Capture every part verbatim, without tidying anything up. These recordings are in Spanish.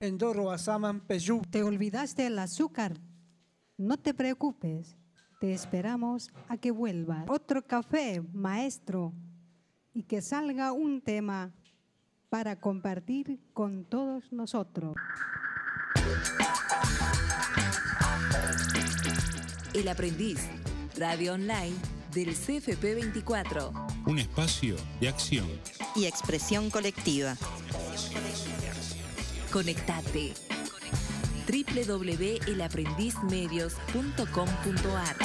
Endoro asaman peyu. ¿Te olvidaste el azúcar? No te preocupes, te esperamos a que vuelvas. Otro café, maestro, y que salga un tema para compartir con todos nosotros. El Aprendiz, radio online del C F P veinticuatro. Un espacio de acción y expresión colectiva. Conectate. doble u doble u doble u punto el aprendiz medios punto com punto a r.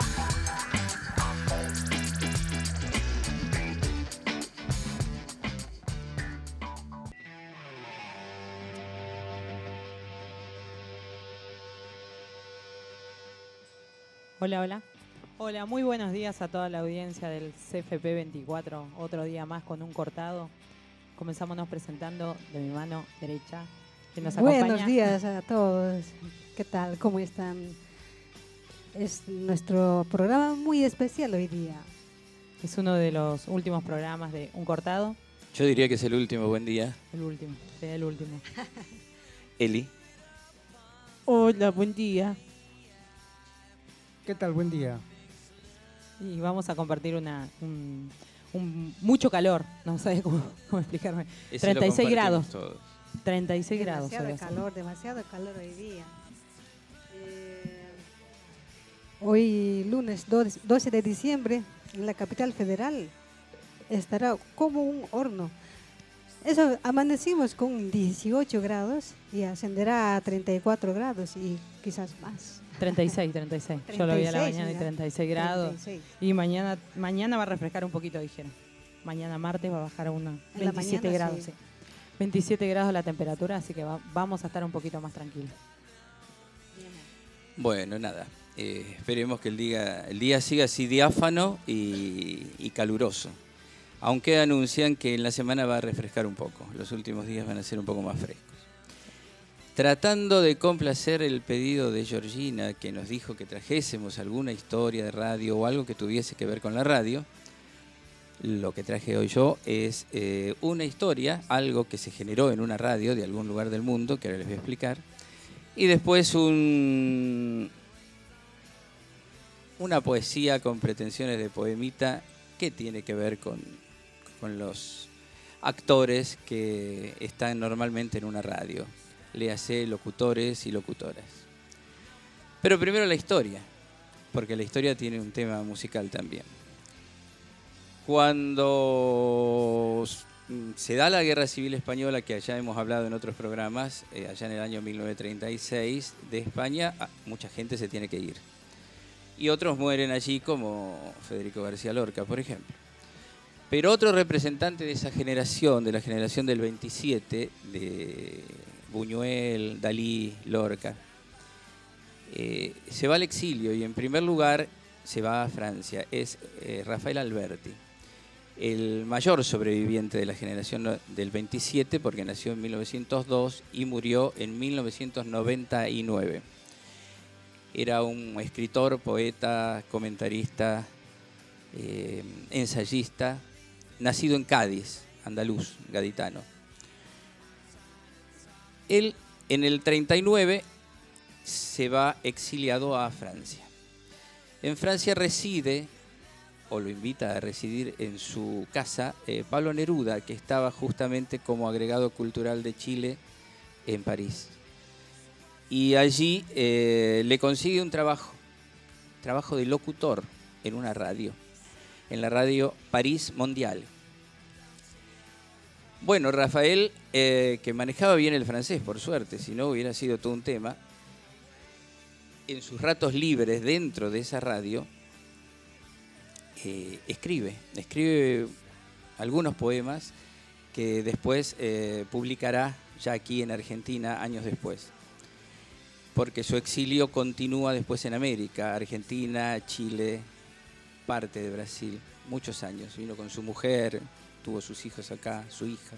Hola, hola. Hola, muy buenos días a toda la audiencia del C F P veinticuatro. Otro día más con un cortado. Comenzámonos presentando de mi mano derecha. Que nos acompaña. Buenos días a todos. ¿Qué tal? ¿Cómo están? Es nuestro programa muy especial hoy día. Es uno de los últimos programas de Un Cortado. Yo diría que es el último. Buen día. El último, sí, el último. Eli. Hola, buen día. ¿Qué tal? Buen día. Y vamos a compartir una, un, un mucho calor. No sé cómo, cómo explicarme. Ese treinta y seis lo grados. todos. treinta y seis grados. Demasiado hoy calor, demasiado calor hoy día. Eh, hoy lunes doce de diciembre en la capital federal estará como un horno. Eso, amanecimos con dieciocho grados y ascenderá a treinta y cuatro grados y quizás más. treinta y seis, treinta y seis. Yo lo vi a la treinta y seis, mañana y mira. treinta y seis grados. treinta y seis. Y mañana mañana va a refrescar un poquito, dijeron. Mañana martes va a bajar a unos En la veintisiete mañana, grados. sí. Sí. veintisiete grados la temperatura, así que va- vamos a estar un poquito más tranquilos. Bueno, nada. Eh, esperemos que el día, el día siga así diáfano y, y caluroso. Aunque anuncian que en la semana va a refrescar un poco. Los últimos días van a ser un poco más frescos. Tratando de complacer el pedido de Georgina, que nos dijo que trajésemos alguna historia de radio o algo que tuviese que ver con la radio, lo que traje hoy yo es eh, una historia, algo que se generó en una radio de algún lugar del mundo, que ahora les voy a explicar, y después un, una poesía con pretensiones de poemita que tiene que ver con, con los actores que están normalmente en una radio. Léase locutores y locutoras. Pero primero la historia, porque la historia tiene un tema musical también. Cuando se da la Guerra Civil Española, que allá hemos hablado en otros programas, eh, allá en el año mil novecientos treinta y seis, de España, ah, mucha gente se tiene que ir. Y otros mueren allí, como Federico García Lorca, por ejemplo. Pero otro representante de esa generación, de la generación del veintisiete, de Buñuel, Dalí, Lorca, eh, se va al exilio y en primer lugar se va a Francia. Es eh, Rafael Alberti, el mayor sobreviviente de la generación del veintisiete, porque nació en mil novecientos dos y murió en mil novecientos noventa y nueve. Era un escritor, poeta, comentarista, eh, ensayista, nacido en Cádiz, andaluz, gaditano. Él en el treinta y nueve se va exiliado a Francia. En Francia reside, o lo invita a residir en su casa, eh, Pablo Neruda, que estaba justamente como agregado cultural de Chile en París. Y allí eh, le consigue un trabajo, trabajo de locutor en una radio, en la radio París Mondial. Bueno, Rafael, eh, que manejaba bien el francés, por suerte, si no hubiera sido todo un tema, en sus ratos libres dentro de esa radio, eh, escribe, escribe algunos poemas que después eh, publicará ya aquí en Argentina años después, porque su exilio continúa después en América, Argentina, Chile, parte de Brasil, muchos años. Vino con su mujer, tuvo sus hijos acá, su hija.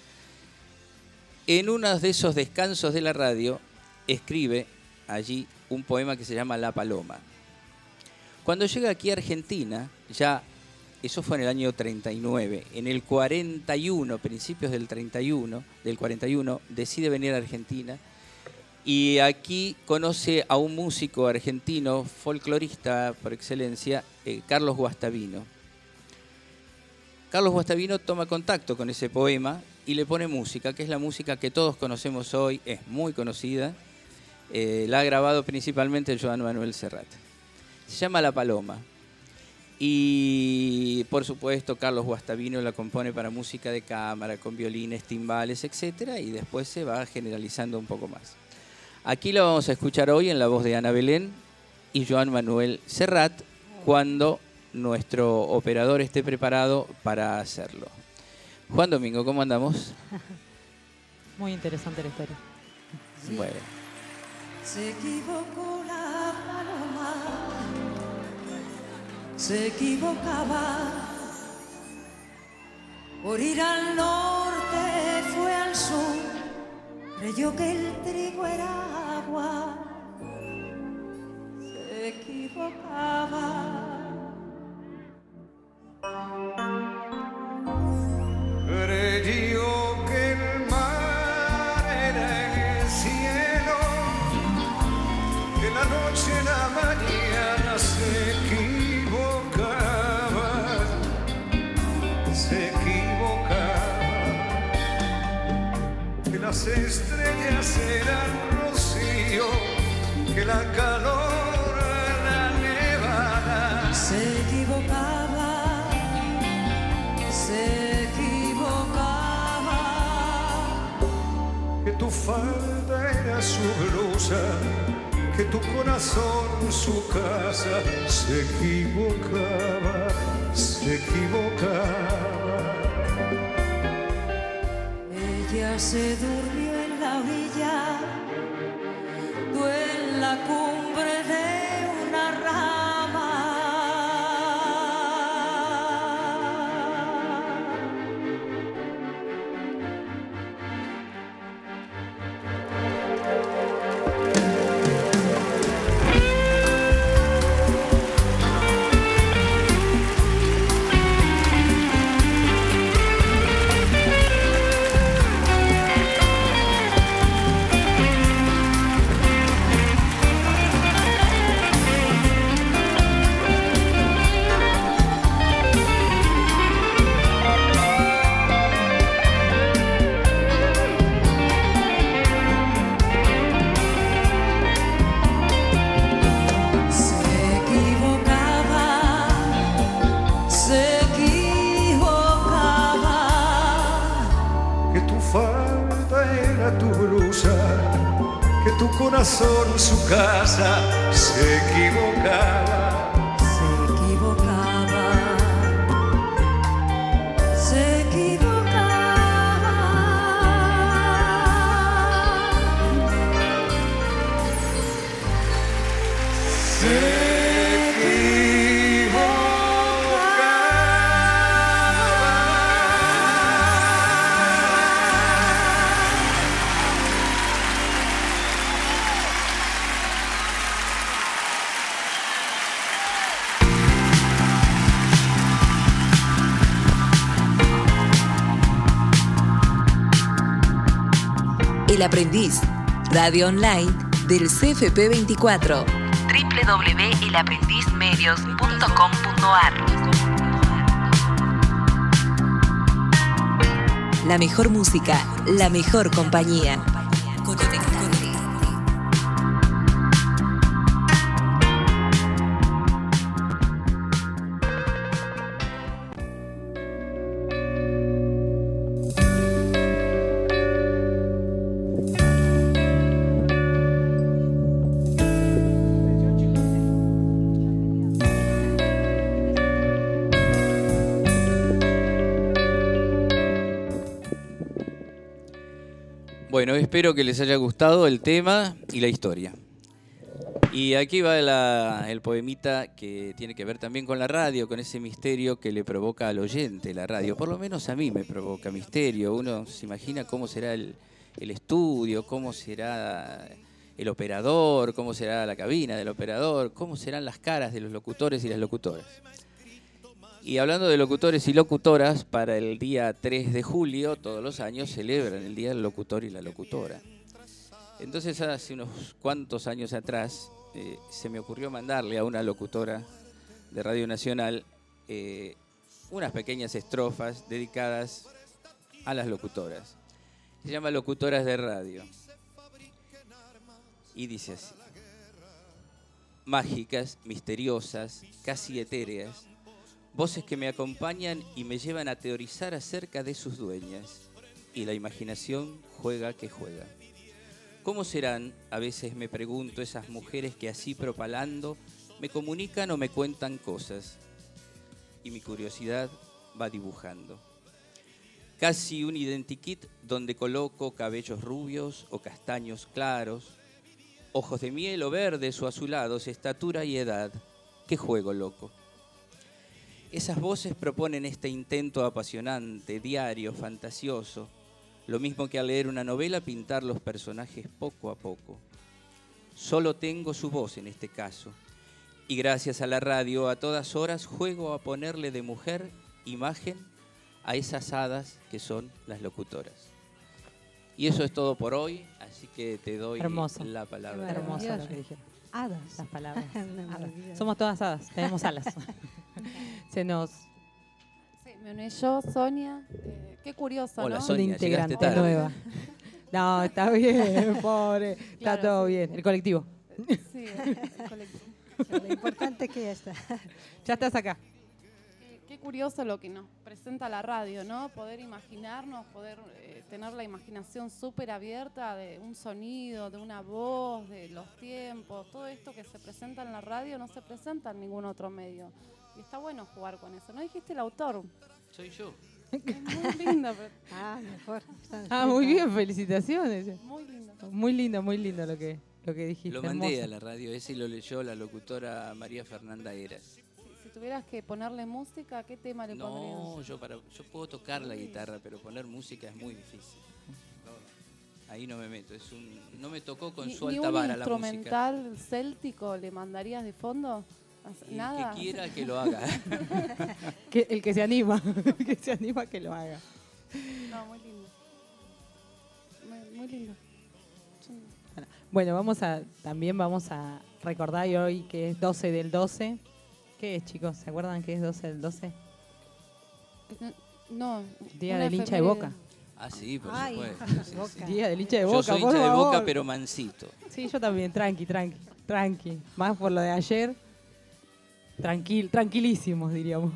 En uno de esos descansos de la radio, escribe allí un poema que se llama La Paloma. Cuando llega aquí a Argentina, ya Eso fue en el año treinta y nueve. En el cuarenta y uno, principios del treinta y uno, del cuarenta y uno, decide venir a Argentina y aquí conoce a un músico argentino, folclorista por excelencia, eh, Carlos Guastavino. Carlos Guastavino toma contacto con ese poema y le pone música, que es la música que todos conocemos hoy, es muy conocida. Eh, la ha grabado principalmente Joan Manuel Serrat. Se llama La Paloma. Y por supuesto Carlos Guastavino la compone para música de cámara, con violines, timbales, etcétera, y después se va generalizando un poco más. Aquí la vamos a escuchar hoy en la voz de Ana Belén y Joan Manuel Serrat, cuando nuestro operador esté preparado para hacerlo. Juan Domingo, ¿cómo andamos? Muy interesante la historia. Sí. Bueno. Se equivocó la paloma, se equivocaba, por ir al norte fue al sur, creyó que el trigo era agua, se equivocaba. Creyó que el mar era el cielo, que la noche y la mañana se equivocaba, se equivocaba, que las estrellas eran rocío, que la calor era nevada, se equivocaba, se que tu falda era su blusa, que tu corazón su casa, se equivocaba, se equivocaba. Ella se durmió en la orilla, tú en la cumbre de una rama. Tu corazón, su casa, se equivocaba, se equivocaba, se equivocaba, se El Aprendiz, radio online del C F P veinticuatro, doble u doble u doble u punto el aprendiz medios punto com punto a r. La mejor música, la mejor compañía. Bueno, espero que les haya gustado el tema y la historia. Y aquí va la, el poemita que tiene que ver también con la radio, con ese misterio que le provoca al oyente la radio. Por lo menos a mí me provoca misterio. Uno se imagina cómo será el, el estudio, cómo será el operador, cómo será la cabina del operador, cómo serán las caras de los locutores y las locutoras. Y hablando de locutores y locutoras, para el día tres de julio, todos los años celebran el Día del Locutor y la Locutora. Entonces, hace unos cuantos años atrás, eh, se me ocurrió mandarle a una locutora de Radio Nacional eh, unas pequeñas estrofas dedicadas a las locutoras. Se llama Locutoras de Radio. Y dice así: mágicas, misteriosas, casi etéreas, voces que me acompañan y me llevan a teorizar acerca de sus dueñas. Y la imaginación juega que juega. ¿Cómo serán, a veces me pregunto, esas mujeres que así propalando me comunican o me cuentan cosas? Y mi curiosidad va dibujando. Casi un identikit donde coloco cabellos rubios o castaños claros, ojos de miel o verdes o azulados, estatura y edad. ¡Qué juego loco! Esas voces proponen este intento apasionante, diario, fantasioso, lo mismo que al leer una novela pintar los personajes poco a poco. Solo tengo su voz en este caso, y gracias a la radio a todas horas juego a ponerle de mujer imagen a esas hadas que son las locutoras. Y eso es todo por hoy, así que te doy Hermoso. la palabra. Hermoso lo que dijeron. Hadas. Las palabras. Una Hadas. maravilla. Somos todas hadas, tenemos alas. Se nos... Sí, me uní yo, Sonia. Eh, qué curioso, Hola, ¿no? Sonia, Una integrante llegaste tarde. nueva. No, está bien, pobre. Está Claro, todo sí. bien. El colectivo. Sí, el colectivo. Lo importante es que ya está. Ya estás acá. Qué, qué curioso lo que nos presenta la radio, ¿no? Poder imaginarnos, poder eh, tener la imaginación súper abierta de un sonido, de una voz, de los tiempos. Todo esto que se presenta en la radio no se presenta en ningún otro medio. Y está bueno jugar con eso. ¿No dijiste el autor? Soy yo. Es muy lindo, pero Ah, mejor. Está Ah, muy cerca. bien, felicitaciones. muy lindo. Muy lindo, muy lindo lo que, lo que dijiste. Lo mandé hermoso. a la radio ese y lo leyó la locutora María Fernanda Eras. Si, si tuvieras que ponerle música, ¿qué tema le No, pondrías? yo para yo puedo tocar la guitarra, pero poner música es muy difícil. No, ahí no me meto, es un no me tocó con Ni, su ni alta un vara la música. instrumental céltico le mandarías de fondo? Y Nada. el que quiera que lo haga. Que, el que se anima, el que se anima que lo haga. No, muy lindo. Muy, muy lindo. Sí. Bueno, vamos a también vamos a recordar hoy que es doce del doce. ¿Qué es, chicos? ¿Se acuerdan que es doce del doce? No. Día una del hincha de efeméride. Boca. Ah, sí, por Ay, supuesto. sí, Boca. sí. Día del hincha de Boca. Yo soy por hincha de favor. Boca, pero mansito. Sí, yo también, tranqui, tranqui, tranqui. Más por lo de ayer. Tranquil, tranquilísimos, diríamos.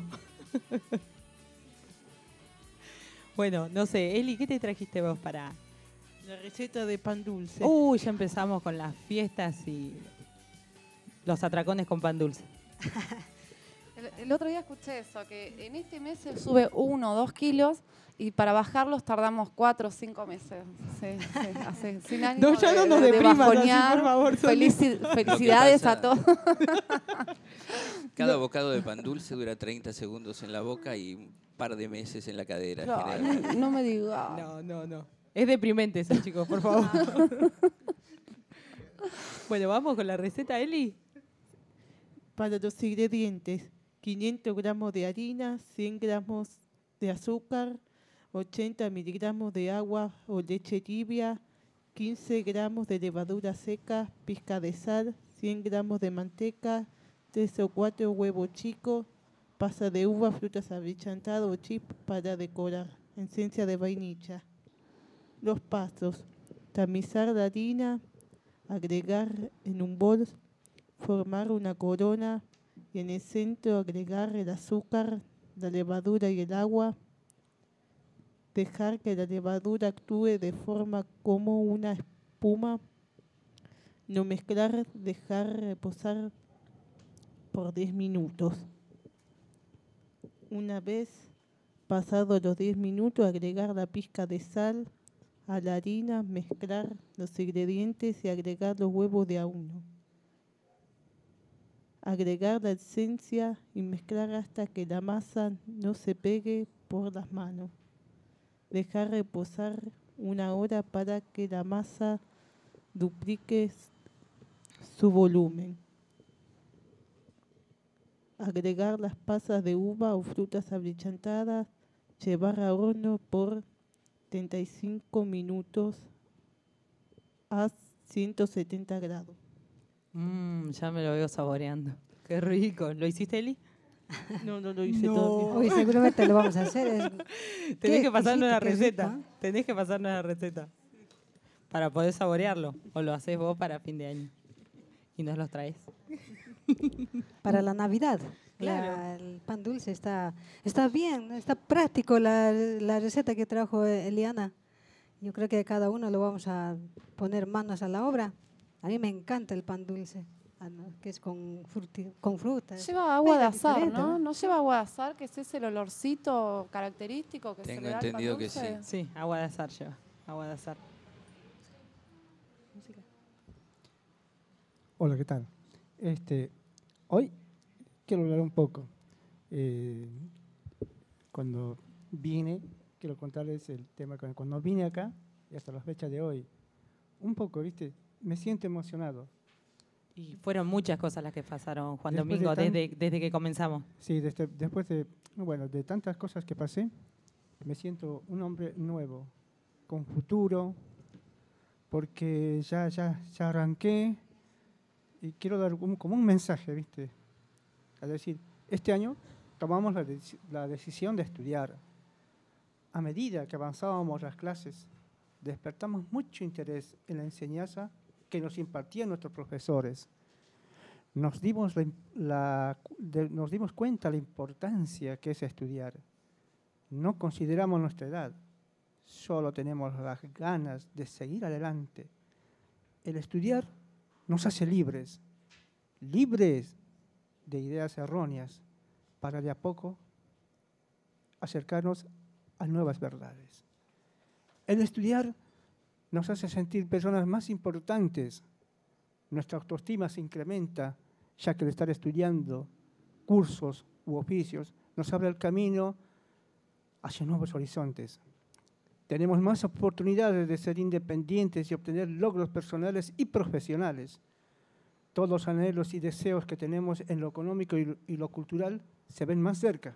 Bueno, no sé, Eli, ¿qué te trajiste vos para...? La receta de pan dulce. Uy, ya empezamos con las fiestas y los atracones con pan dulce. El, el otro día escuché eso, que en este mes se sube uno o dos kilos y para bajarlos tardamos cuatro o cinco meses. Sí, sí, hace, sin ánimo No, ya de, no nos de deprimas así, bajonear. por favor, Sonia. Felici- felicidades pasa- a todos. Cada bocado de pan dulce dura treinta segundos en la boca y un par de meses en la cadera. No, generalmente. no me digas. No, no, no. Es deprimente eso, chicos, por favor. Bueno, vamos con la receta, Eli. Para los ingredientes: quinientos gramos de harina, cien gramos de azúcar, ochenta miligramos de agua o leche tibia, quince gramos de levadura seca, pizca de sal, cien gramos de manteca, tres o cuatro huevos chicos, pasa de uva, frutas avichantadas o chip para decorar, esencia de vainilla. Los pasos: tamizar la harina, agregar en un bol, formar una corona y en el centro agregar el azúcar, la levadura y el agua. Dejar que la levadura actúe de forma como una espuma. No mezclar, dejar reposar por diez minutos. Una vez pasados los diez minutos, agregar la pizca de sal a la harina, mezclar los ingredientes y agregar los huevos de a uno. Agregar la esencia y mezclar hasta que la masa no se pegue por las manos. Dejar reposar una hora para que la masa duplique su volumen. agregar las pasas de uva o frutas abrillantadas, llevar a horno por treinta y cinco minutos a ciento setenta grados. Mm, ya me lo veo saboreando. Qué rico. ¿Lo hiciste, Eli? No, no lo hice No. todavía. Hoy seguramente lo vamos a hacer. Es- Tenés ¿Qué que pasarnos la hiciste? Qué receta. rico, ¿eh? Tenés que pasarnos la receta. Para poder saborearlo. O lo haces vos para fin de año. Y nos los traes. Para la Navidad. Claro. La- el pan dulce está, está bien, está práctico la, la receta que trajo Eliana. Yo creo que cada uno lo vamos a poner manos a la obra. A mí me encanta el pan dulce, ah, ¿no? Que es con, fruti, con frutas. Lleva agua de Mira, azar, diferente, ¿no? ¿No lleva agua de azar, que es ese el olorcito característico que Tengo se le da al pan entendido que dulce? Sí, agua de azar lleva. Agua de azar. Hola, ¿qué tal? Este, hoy quiero hablar un poco. Eh, cuando vine, quiero contarles el tema. Cuando cuando vine acá, y hasta la fecha de hoy, un poco, ¿viste? Me siento emocionado. Y fueron muchas cosas las que pasaron, Juan Después de Domingo, tan- desde, desde que comenzamos. Sí, desde- después de, bueno, de tantas cosas que pasé, me siento un hombre nuevo, con futuro, porque ya, ya, ya arranqué y quiero dar un- como un mensaje, ¿viste? Es decir, este año tomamos la, deci- la decisión de estudiar. A medida que avanzábamos las clases, despertamos mucho interés en la enseñanza que nos impartían nuestros profesores. Nos dimos, la, la- de- nos dimos cuenta de la importancia que es estudiar. No consideramos nuestra edad, solo tenemos las ganas de seguir adelante. El estudiar nos hace libres, libres de ideas erróneas, para de a poco acercarnos a nuevas verdades. El estudiar nos hace sentir personas más importantes. Nuestra autoestima se incrementa, ya que el estar estudiando cursos u oficios nos abre el camino hacia nuevos horizontes. Tenemos más oportunidades de ser independientes y obtener logros personales y profesionales. Todos los anhelos y deseos que tenemos en lo económico y lo, y lo cultural se ven más cerca.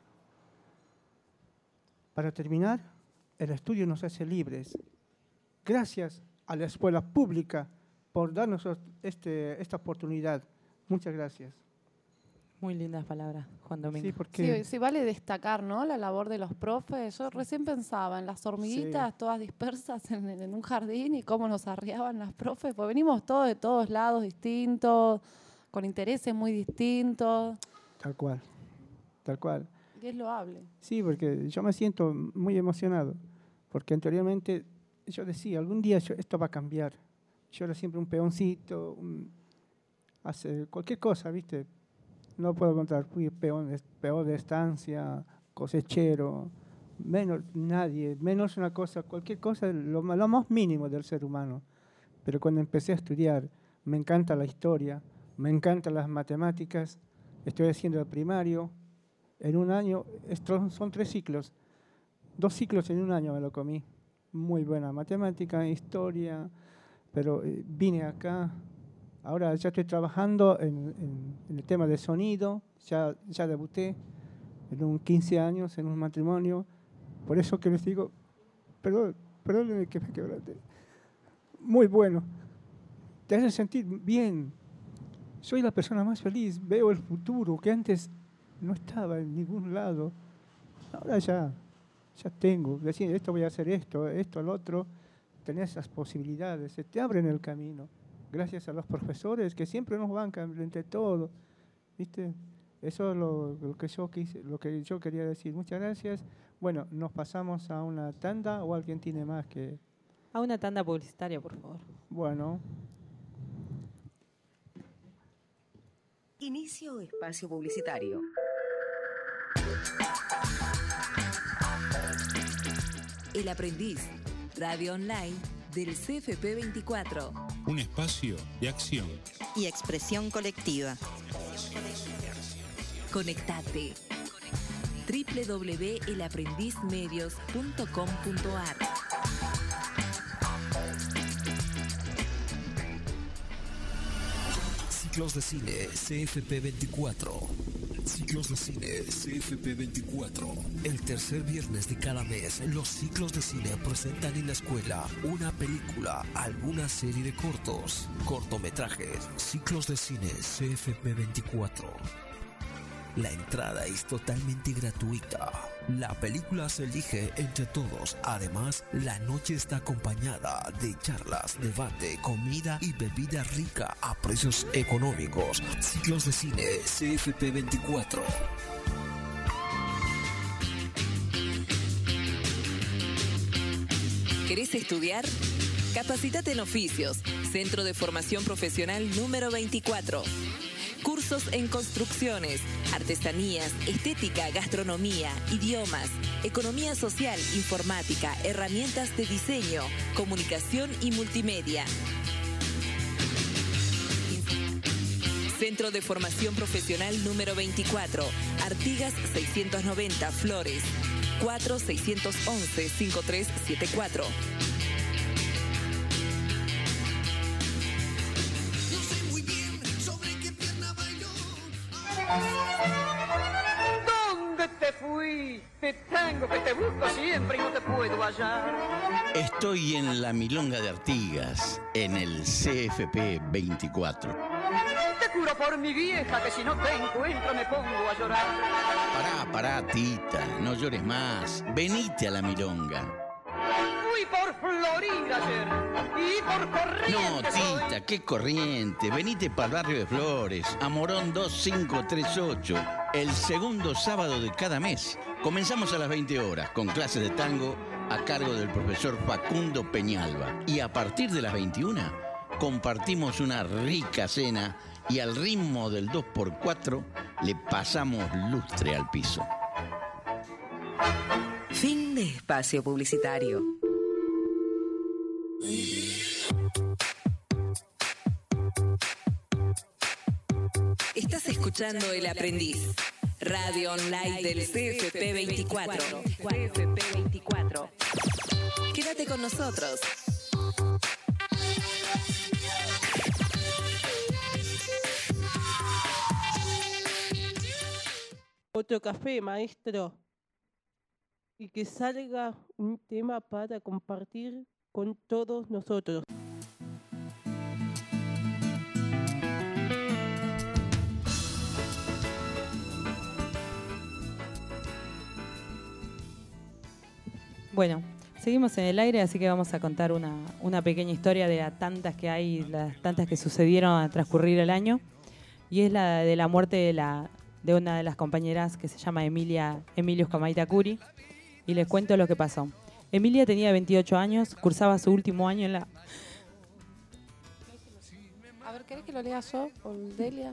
Para terminar, el estudio nos hace libres. Gracias a la escuela pública por darnos este, esta oportunidad. Muchas gracias. Muy lindas palabras, Juan Domingo. Sí, porque Sí, sí, vale destacar, ¿no? La labor de los profes. Yo recién pensaba en las hormiguitas todas dispersas en, en un jardín y cómo nos arriaban las profes. Pues venimos todos de todos lados distintos, con intereses muy distintos. tal cual, tal cual. Y es loable. Sí, porque yo me siento muy emocionado, porque anteriormente yo decía, algún día yo- esto va a cambiar. Yo era siempre un peoncito, un- hace cualquier cosa, ¿viste? No puedo contar, fui peón, de- peón de estancia, cosechero, menos nadie, menos una cosa, cualquier cosa, lo, ma- lo más mínimo del ser humano. Pero cuando empecé a estudiar, me encanta la historia, me encantan las matemáticas, estoy haciendo el primario, en un año, estos son tres ciclos, dos ciclos en un año me lo comí, muy buena matemática, historia, pero eh, vine acá. Ahora ya estoy trabajando en, en- en el tema de sonido, ya, ya debuté en un quince años, en un matrimonio. Por eso que les digo, perdón, perdónenme que me quebrante. Muy bueno, te hace sentir bien. Soy la persona más feliz, veo el futuro que antes no estaba en ningún lado. Ahora ya, ya tengo, decir, esto voy a hacer esto, esto, al otro. Tenés esas posibilidades, se te abren el camino. Gracias a los profesores que siempre nos bancan entre todos, ¿viste? Eso es lo, lo que yo quise, lo que yo quería decir. Muchas gracias. Bueno, nos pasamos a una tanda o alguien tiene más que. A una tanda publicitaria, por favor. Bueno, Inicio espacio publicitario. El Aprendiz, radio online del C F P veinticuatro. Un espacio de acción. Y expresión colectiva. Conectate. doble u doble u doble u punto el aprendiz medios punto com punto a r. Ciclos de cine C F P veinticuatro. Ciclos de Cine C F P veinticuatro. El tercer viernes de cada mes, los ciclos de cine presentan en la escuela una película, alguna serie de cortos, cortometrajes. Ciclos de Cine C F P veinticuatro. La entrada es totalmente gratuita. La película se elige entre todos. Además, la noche está acompañada de charlas, debate, comida y bebida rica a precios económicos. Ciclos de Cine C F P veinticuatro. ¿Querés estudiar? Capacitate en Oficios, Centro de Formación Profesional número veinticuatro. Cursos en construcciones, artesanías, estética, gastronomía, idiomas, economía social, informática, herramientas de diseño, comunicación y multimedia. Centro de Formación Profesional número veinticuatro, Artigas seiscientos noventa, Flores, cuatro seis once cinco tres siete cuatro. ¿Dónde te fuiste? Tengo que te busco siempre y no te puedo hallar. Estoy en la Milonga de Artigas, en el C F P veinticuatro. Te juro por mi vieja que si no te encuentro me pongo a llorar. Pará, pará, tita, no llores más. Venite a la Milonga. Fui por Florida ayer y por Corrientes. No, tita, qué Corriente. Venite para el barrio de Flores, a Morón dos cinco tres ocho, el segundo sábado de cada mes. Comenzamos a las veinte horas con clases de tango a cargo del profesor Facundo Peñalba. Y a partir de las veintiuna compartimos una rica cena y al ritmo del dos por cuatro le pasamos lustre al piso. Fin de espacio publicitario. Estás escuchando El Aprendiz, radio online del C F P veinticuatro. C F P veinticuatro. Quédate con nosotros. Otro café, maestro. Y que salga un tema para compartir con todos nosotros. Bueno, seguimos en el aire, así que vamos a contar una, una pequeña historia de las tantas que hay, las tantas que sucedieron al transcurrir el año. Y es la de la muerte de, la, de una de las compañeras que se llama Emilia Emilius Camaita Curi. Y les cuento lo que pasó. Emilia tenía veintiocho años, cursaba su último año en la... A ver, ¿querés que lo lea yo o Delia?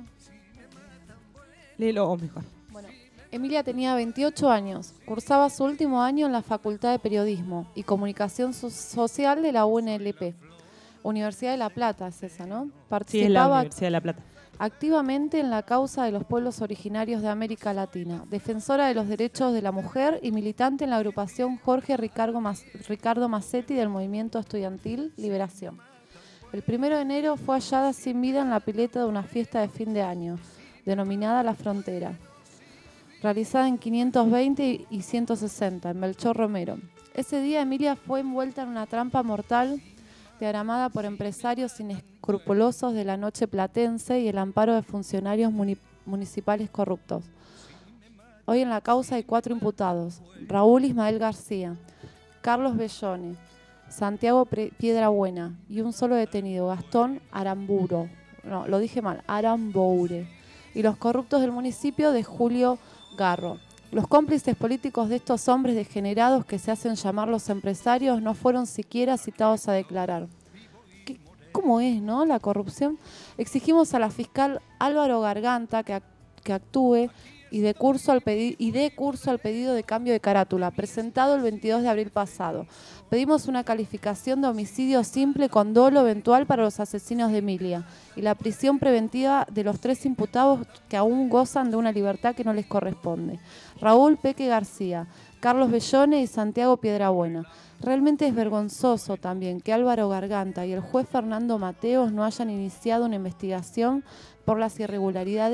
Léelo mejor. Bueno, Emilia tenía veintiocho años, cursaba su último año en la Facultad de Periodismo y Comunicación So- Social de la U N L P. Universidad de La Plata es esa, ¿no? Participaba Sí, es la Universidad de La Plata. activamente en la causa de los pueblos originarios de América Latina, defensora de los derechos de la mujer y militante en la agrupación Jorge Ricardo, Mas- Ricardo Massetti del movimiento estudiantil Liberación. El primero de enero fue hallada sin vida en la pileta de una fiesta de fin de año, denominada La Frontera, realizada en quinientos veinte y ciento sesenta, en Melchor Romero. Ese día Emilia fue envuelta en una trampa mortal diagramada por empresarios inescrupulosos de la noche platense y el amparo de funcionarios muni- municipales corruptos. Hoy en la causa hay cuatro imputados: Raúl Ismael García, Carlos Bellone, Santiago Pre- Piedrabuena y un solo detenido, Gastón Aramburo. No, lo dije mal, Aramboure. Y los corruptos del municipio de Julio Garro. Los cómplices políticos de estos hombres degenerados que se hacen llamar los empresarios no fueron siquiera citados a declarar. ¿Qué, ¿Cómo es, no, la corrupción? Exigimos a la fiscal Álvaro Garganta que, ac- que actúe y dé curso al pedi- y dé curso al pedido de cambio de carátula presentado el veintidós de abril pasado. Pedimos una calificación de homicidio simple con dolo eventual para los asesinos de Emilia y la prisión preventiva de los tres imputados que aún gozan de una libertad que no les corresponde: Raúl Peque García, Carlos Bellone y Santiago Piedrabuena. Realmente es vergonzoso también que Álvaro Garganta y el juez Fernando Mateos no hayan iniciado una investigación por las irregularidades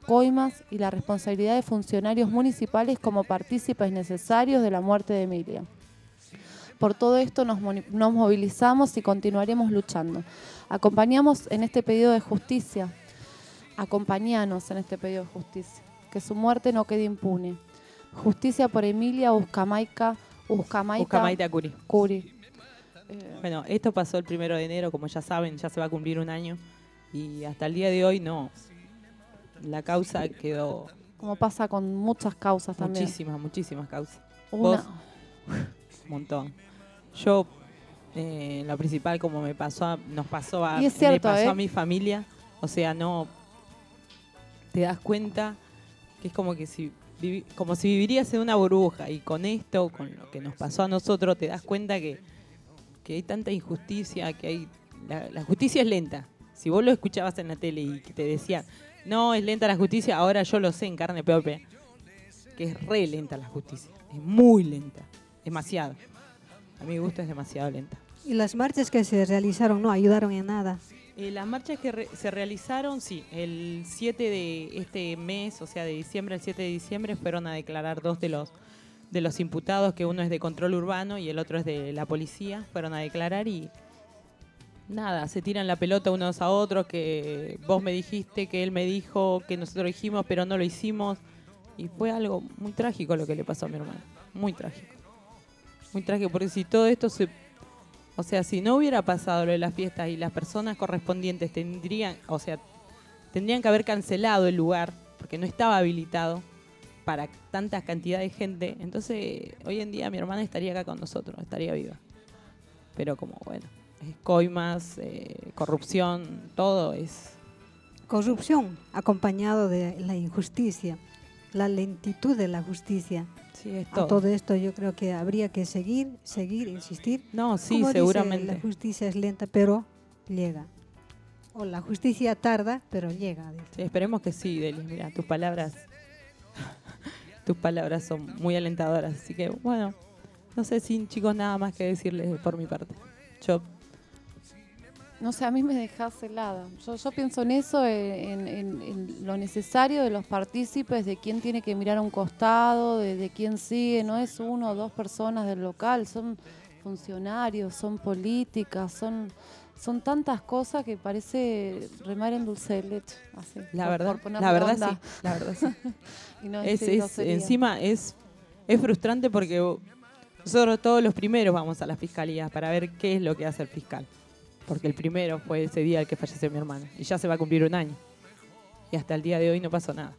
coimas y la responsabilidad de funcionarios municipales como partícipes necesarios de la muerte de Emilia. Por todo esto nos, nos movilizamos y continuaremos luchando. Acompañamos en este pedido de justicia, acompañanos en este pedido de justicia, que su muerte no quede impune. Justicia por Emilia Uzcamaita, Uzcamaita, Uzcamaita Curi. Curi. Bueno, esto pasó el primero de enero, como ya saben, ya se va a cumplir un año y hasta el día de hoy no. La causa quedó... Como pasa con muchas causas también. Muchísimas, muchísimas causas. Una. Vos, un montón. Yo, eh, lo principal, como me pasó a- nos pasó a, Y es cierto, le pasó ¿eh? a mi familia, o sea, no te das cuenta que es como que si vivi- como si vivirías en una burbuja y con esto, con lo que nos pasó a nosotros, te das cuenta que, que hay tanta injusticia, que hay la, la justicia es lenta. Si vos lo escuchabas en la tele y que te decían, no, es lenta la justicia, ahora yo lo sé en carne propia, que es re lenta la justicia, es muy lenta, demasiado. A mi gusto es demasiado lenta. Y las marchas que se realizaron no ayudaron en nada. Eh, las marchas que re- se realizaron, sí, el siete de este mes, o sea, de diciembre, el siete de diciembre, fueron a declarar dos de los de los imputados, que uno es de control urbano y el otro es de la policía, fueron a declarar y nada, se tiran la pelota unos a otros, que vos me dijiste, que él me dijo, que nosotros dijimos, pero no lo hicimos. Y fue algo muy trágico lo que le pasó a mi hermano, muy trágico. Muy trágico, porque si todo esto se... O sea, si no hubiera pasado lo de las fiestas y las personas correspondientes tendrían, o sea, tendrían que haber cancelado el lugar, porque no estaba habilitado para tanta cantidad de gente, entonces hoy en día mi hermana estaría acá con nosotros, estaría viva. Pero como, bueno, es coimas, eh, corrupción, todo es... Corrupción acompañado de la injusticia, la lentitud de la justicia. Sí, es A todo. todo esto yo creo que habría que seguir, seguir, insistir. No, sí, Como dice, seguramente. la justicia es lenta, pero llega. O la justicia tarda, pero llega. dice. Sí, esperemos que sí, Delis. Mira, tus palabras, tus palabras son muy alentadoras. Así que, bueno, no sé, sin chicos, nada más que decirles por mi parte. Yo, No sé, a mí me dejas helada. Yo, yo pienso en eso, en, en- en lo necesario de los partícipes, de quién tiene que mirar a un costado, de, de quién sigue. No es uno o dos personas del local, son funcionarios, son políticas, son, son tantas cosas que parece remar en dulce de leche. Así, la por- verdad, por ponerle la verdad onda. sí, la verdad sí. Y no es, decir es- grosería. encima es, es frustrante porque nosotros todos los primeros vamos a la fiscalía para ver qué es lo que hace el fiscal. Porque el primero fue ese día el que falleció mi hermano. Y ya se va a cumplir un año. Y hasta el día de hoy no pasó nada.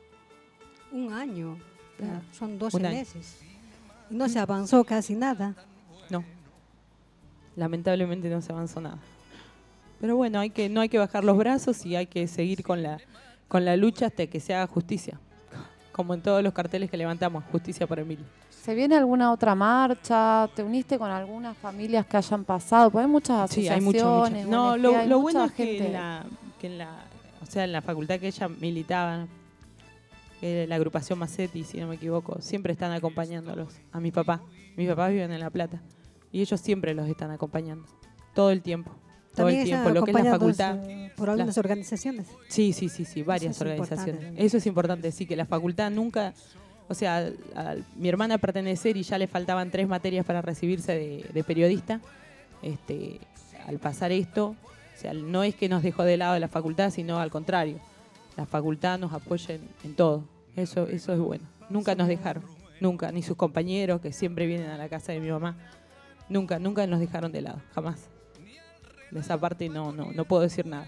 Un año, Claro. son doce Un año. meses. Y no se avanzó casi nada. No. Lamentablemente no se avanzó nada. Pero bueno, hay que, no hay que bajar los brazos y hay que seguir con la, con la lucha hasta que se haga justicia. Como en todos los carteles que levantamos, justicia por Emilia. ¿Se viene alguna otra marcha? ¿Te uniste con algunas familias que hayan pasado? Porque hay muchas Sí, asociaciones. hay mucho, mucho. No, O N G, lo, hay lo mucha bueno es que gente. en la, que en la, o sea, en la facultad que ella militaba, eh, la agrupación Macetti, si no me equivoco, siempre están acompañándolos a mi papá. Mis papás viven en La Plata y ellos siempre los están acompañando, todo el tiempo. Todo También el están tiempo, lo que es la acompañados, facultad. eh, por algunas la- organizaciones. Sí, sí, sí, sí, varias Eso es organizaciones. importante. Eso es importante, sí, que la facultad nunca, o sea, al- al- mi hermana pertenecer y ya le faltaban tres materias para recibirse de, de periodista, este, al pasar esto, o sea, no es que nos dejó de lado la facultad, sino al contrario, la facultad nos apoya en, en todo, eso, eso es bueno. Nunca nos dejaron, nunca, ni sus compañeros que siempre vienen a la casa de mi mamá, nunca, nunca nos dejaron de lado, jamás. De esa parte no, no, no puedo decir nada.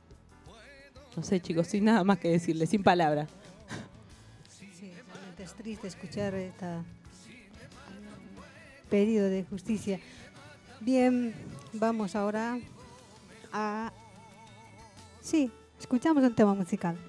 No sé, chicos, sin nada más que decirles, sin palabras. Sí, realmente es triste escuchar este pedido de justicia. Bien, vamos ahora a... Sí, escuchamos un tema musical.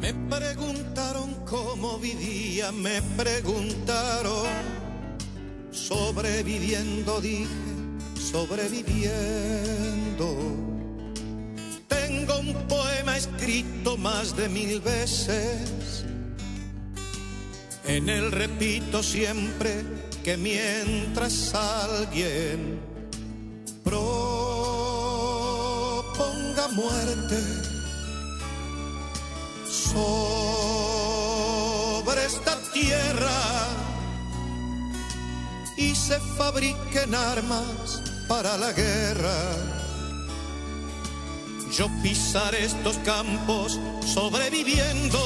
Me preguntaron cómo vivía, me preguntaron, sobreviviendo, dije, sobreviviendo. Tengo un poema escrito más de mil veces, en él repito siempre que mientras alguien proponga muerte sobre esta tierra y se fabriquen armas para la guerra, yo pisaré estos campos sobreviviendo,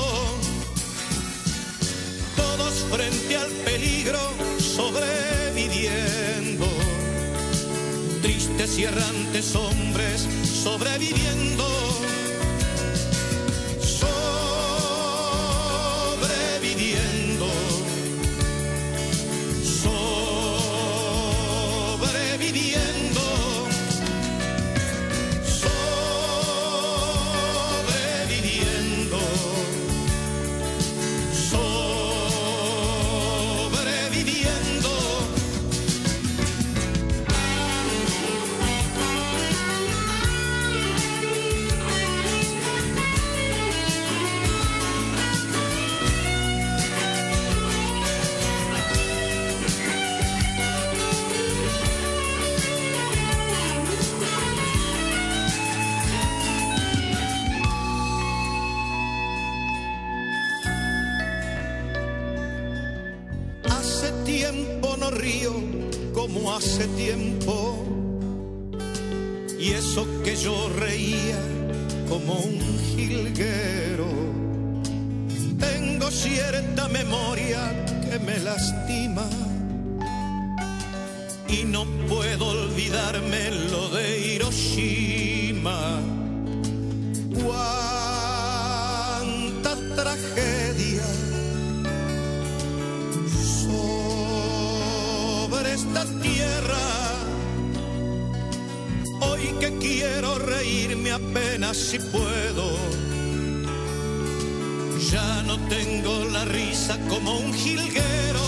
todos frente al peligro sobreviviendo, tristes y errantes hombres sobreviviendo. Sobreviviendo, sobreviviendo, sobreviviendo, sobreviviendo. Hace tiempo no río como hace tiempo, y eso que yo reía como un jilguero. Tengo cierta memoria que me lastima y no puedo olvidarme lo de Hiroshima. Cuánta tragedia sobre esta tierra, hoy que quiero reírme apenas si puedo, ya no tengo la risa como un jilguero,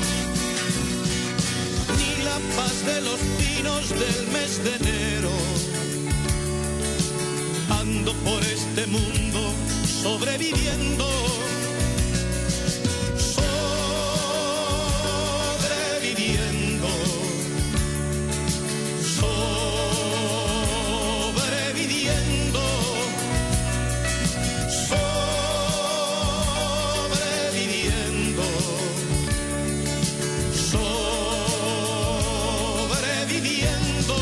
ni la paz de los pinos del mes de enero. Ando por este mundo sobreviviendo, sobreviviendo, sobreviviendo, sobreviviendo, sobreviviendo.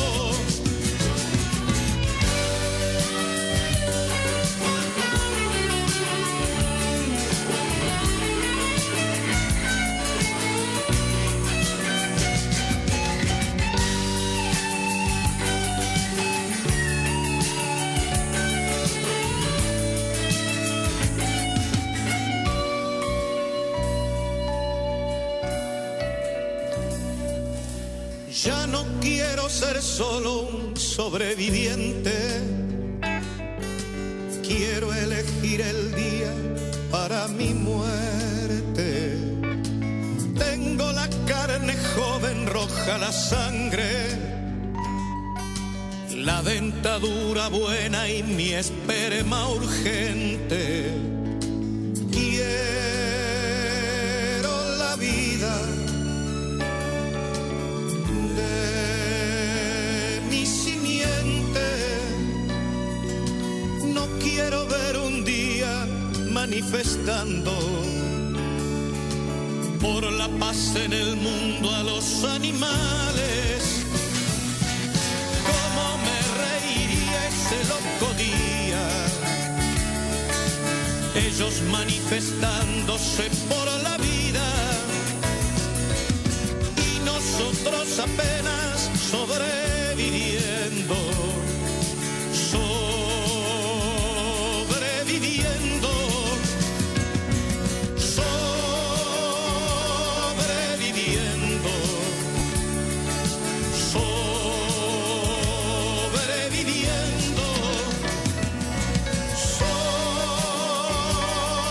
Ya no quiero ser solo un sobreviviente, quiero elegir el día para mi muerte. Tengo la carne joven, roja la sangre, la dentadura buena y mi esperma urgente. Quiero la vida de mi simiente, no quiero ver un día manifestando por la paz en el mundo a los animales. Cómo me reiría ese loco día, ellos manifestándose por la vida y nosotros apenas sobreviviendo, sobreviviendo, sobreviviendo, sobreviviendo, sobreviviendo.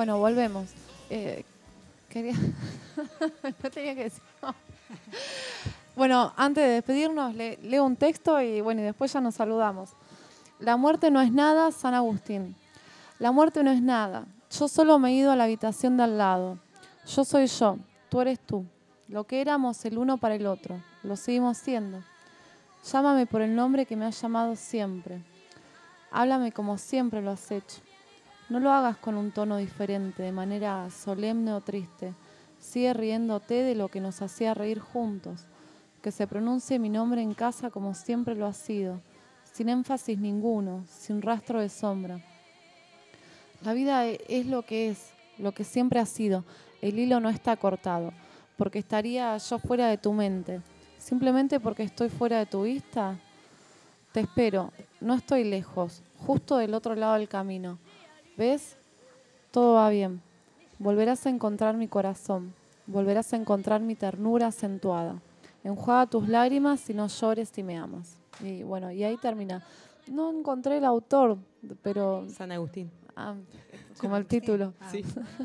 Bueno, volvemos. Eh, quería... no tenía que decir. No. Bueno, antes de despedirnos, le, leo un texto y bueno, y después ya nos saludamos. La muerte no es nada, San Agustín. La muerte no es nada. Yo solo me he ido a la habitación de al lado. Yo soy yo, tú eres tú. Lo que éramos el uno para el otro, lo seguimos siendo. Llámame por el nombre que me has llamado siempre. Háblame como siempre lo has hecho. No lo hagas con un tono diferente, de manera solemne o triste. Sigue riéndote de lo que nos hacía reír juntos. Que se pronuncie mi nombre en casa como siempre lo ha sido, sin énfasis ninguno, sin rastro de sombra. La vida es lo que es, lo que siempre ha sido. El hilo no está cortado, porque estaría yo fuera de tu mente. Simplemente porque estoy fuera de tu vista. Te espero, no estoy lejos, justo del otro lado del camino. ¿Ves? Todo va bien. Volverás a encontrar mi corazón, volverás a encontrar mi ternura acentuada. Enjuaga tus lágrimas y no llores si me amas. Y bueno, y ahí termina. No encontré el autor, pero... San Agustín. Ah, como el título. Sí.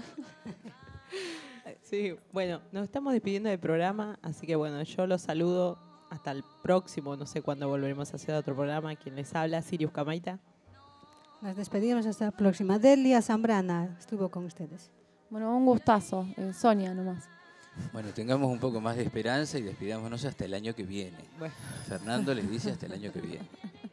Sí, bueno, nos estamos despidiendo del programa, así que bueno, yo los saludo hasta el próximo, no sé cuándo volveremos a hacer otro programa. Quien les habla, Sirius Camaita. Nos despedimos hasta la próxima. Delia Zambrana estuvo con ustedes. Bueno, un gustazo. Eh, Sonia nomás. Bueno, tengamos un poco más de esperanza y despidámonos hasta el año que viene. Bueno. Fernando les dice hasta el año que viene.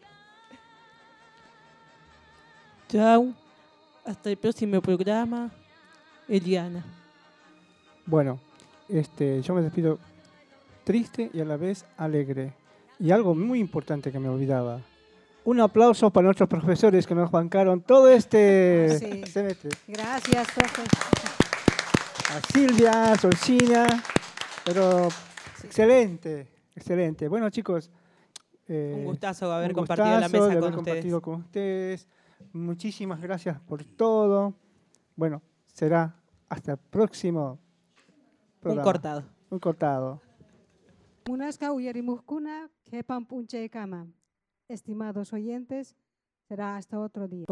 Chao. Hasta el próximo programa. Eliana. Bueno, este, yo me despido triste y a la vez alegre. Y algo muy importante que me olvidaba. Un aplauso para nuestros profesores que nos bancaron todo este Sí. semestre. Gracias, profe. A Silvia, a Solcina, pero sí. excelente, excelente. Bueno, chicos. Eh, un gustazo haber un compartido la gustazo mesa de con haber ustedes. compartido con ustedes. Muchísimas gracias por todo. Bueno, será hasta el próximo programa. Un cortado. Un cortado. Munasca uyarimuskuna kepan punche kama. Estimados oyentes, será hasta otro día.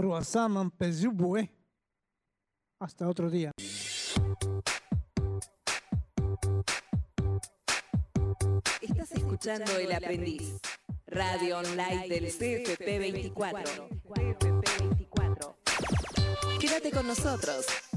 Hasta otro día. Estás escuchando El Aprendiz, radio online del C F P veinticuatro. Quédate con nosotros.